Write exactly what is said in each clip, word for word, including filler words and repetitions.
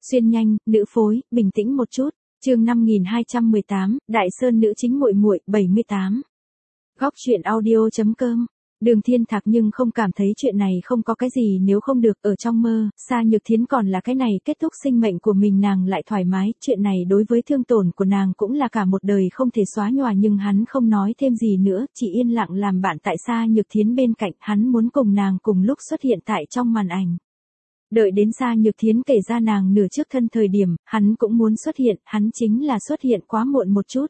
Xuyên nhanh, nữ phối, bình tĩnh một chút. Chương năm nghìn hai trăm mười tám, Đại Sơn nữ chính muội muội, bảy mươi tám. Góc truyện audio chấm com. Đường Thiên Thạc nhưng không cảm thấy chuyện này không có cái gì nếu không được ở trong mơ, Sa Nhược Thiến còn là cái này kết thúc sinh mệnh của mình nàng lại thoải mái, chuyện này đối với thương tổn của nàng cũng là cả một đời không thể xóa nhòa nhưng hắn không nói thêm gì nữa, chỉ yên lặng làm bạn tại Sa Nhược Thiến bên cạnh, hắn muốn cùng nàng cùng lúc xuất hiện tại trong màn ảnh. Đợi đến Sa Nhược Thiến kể ra nàng nửa trước thân thời điểm, hắn cũng muốn xuất hiện, hắn chính là xuất hiện quá muộn một chút.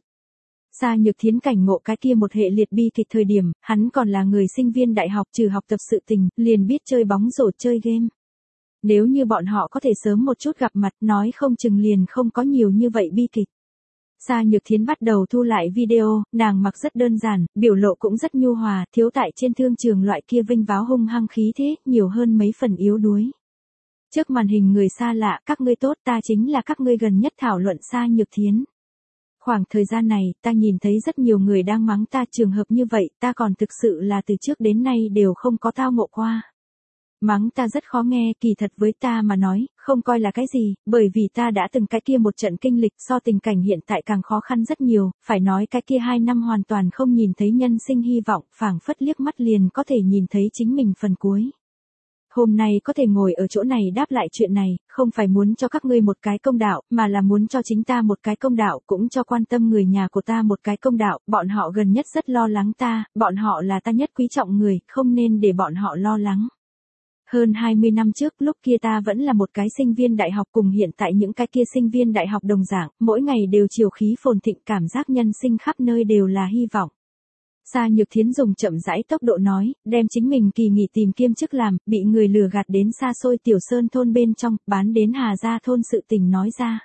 Sa Nhược Thiến cảnh ngộ cái kia một hệ liệt bi kịch thời điểm, hắn còn là người sinh viên đại học trừ học tập sự tình, liền biết chơi bóng rổ chơi game. Nếu như bọn họ có thể sớm một chút gặp mặt nói không chừng liền không có nhiều như vậy bi kịch. Sa Nhược Thiến bắt đầu thu lại video, nàng mặc rất đơn giản, biểu lộ cũng rất nhu hòa, thiếu tại trên thương trường loại kia vinh váo hung hăng khí thế, nhiều hơn mấy phần yếu đuối. Trước màn hình người xa lạ, các ngươi tốt, ta chính là các ngươi gần nhất thảo luận Sa Nhược Thiến. Khoảng thời gian này, ta nhìn thấy rất nhiều người đang mắng ta, trường hợp như vậy, ta còn thực sự là từ trước đến nay đều không có tao ngộ qua. Mắng ta rất khó nghe, kỳ thật với ta mà nói, không coi là cái gì, bởi vì ta đã từng cái kia một trận kinh lịch so tình cảnh hiện tại càng khó khăn rất nhiều, phải nói cái kia hai năm hoàn toàn không nhìn thấy nhân sinh hy vọng, phảng phất liếc mắt liền có thể nhìn thấy chính mình phần cuối. Hôm nay có thể ngồi ở chỗ này đáp lại chuyện này, không phải muốn cho các ngươi một cái công đạo, mà là muốn cho chính ta một cái công đạo, cũng cho quan tâm người nhà của ta một cái công đạo, bọn họ gần nhất rất lo lắng ta, bọn họ là ta nhất quý trọng người, không nên để bọn họ lo lắng. Hơn hai mươi năm trước, lúc kia ta vẫn là một cái sinh viên đại học cùng hiện tại những cái kia sinh viên đại học đồng dạng, mỗi ngày đều chiều khí phồn thịnh, cảm giác nhân sinh khắp nơi đều là hy vọng. Sa Nhược Thiến dùng chậm rãi tốc độ nói, đem chính mình kỳ nghỉ tìm kiêm chức làm, bị người lừa gạt đến xa xôi Tiểu Sơn thôn bên trong, bán đến Hà Gia thôn sự tình nói ra.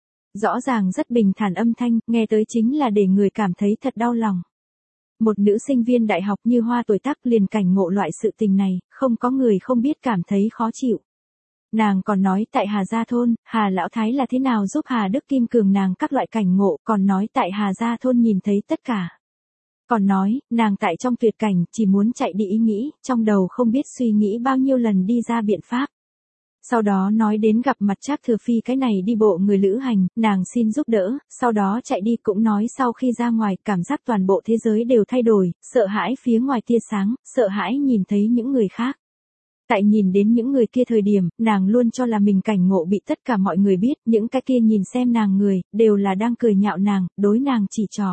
Rõ ràng rất bình thản âm thanh, nghe tới chính là để người cảm thấy thật đau lòng. Một nữ sinh viên đại học như hoa tuổi tác liền cảnh ngộ loại sự tình này, không có người không biết cảm thấy khó chịu. Nàng còn nói tại Hà Gia thôn, Hà Lão Thái là thế nào giúp Hà Đức Kim Cường nàng các loại cảnh ngộ, còn nói tại Hà Gia thôn nhìn thấy tất cả. Còn nói, nàng tại trong tuyệt cảnh, chỉ muốn chạy đi ý nghĩ, trong đầu không biết suy nghĩ bao nhiêu lần đi ra biện pháp. Sau đó nói đến gặp mặt Trác Thừa Phi cái này đi bộ người lữ hành, nàng xin giúp đỡ, sau đó chạy đi cũng nói sau khi ra ngoài, cảm giác toàn bộ thế giới đều thay đổi, sợ hãi phía ngoài tia sáng, sợ hãi nhìn thấy những người khác. Tại nhìn đến những người kia thời điểm, nàng luôn cho là mình cảnh ngộ bị tất cả mọi người biết, những cái kia nhìn xem nàng người, đều là đang cười nhạo nàng, đối nàng chỉ trỏ.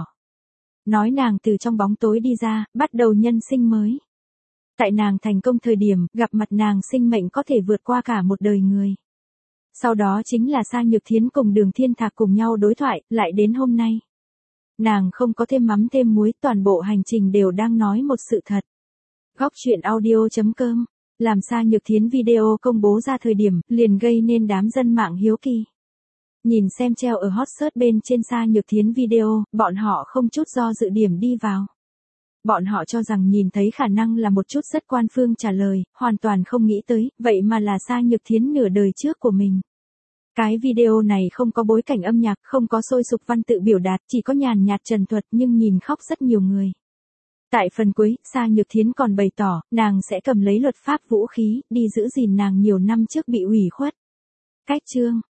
Nói nàng từ trong bóng tối đi ra, bắt đầu nhân sinh mới. Tại nàng thành công thời điểm, gặp mặt nàng sinh mệnh có thể vượt qua cả một đời người. Sau đó chính là Sa Nhược Thiến cùng Đường Thiên Thạc cùng nhau đối thoại, lại đến hôm nay. Nàng không có thêm mắm thêm muối, toàn bộ hành trình đều đang nói một sự thật. Góc truyện audio chấm com, làm Sa Nhược Thiến video công bố ra thời điểm, liền gây nên đám dân mạng hiếu kỳ. Nhìn xem treo ở hot search bên trên Sa Nhược Thiến video, bọn họ không chút do dự điểm đi vào. Bọn họ cho rằng nhìn thấy khả năng là một chút rất quan phương trả lời, hoàn toàn không nghĩ tới, vậy mà là Sa Nhược Thiến nửa đời trước của mình. Cái video này không có bối cảnh âm nhạc, không có sôi sục văn tự biểu đạt, chỉ có nhàn nhạt trần thuật nhưng nhìn khóc rất nhiều người. Tại phần cuối, Sa Nhược Thiến còn bày tỏ, nàng sẽ cầm lấy luật pháp vũ khí, đi giữ gìn nàng nhiều năm trước bị ủy khuất. Cách chương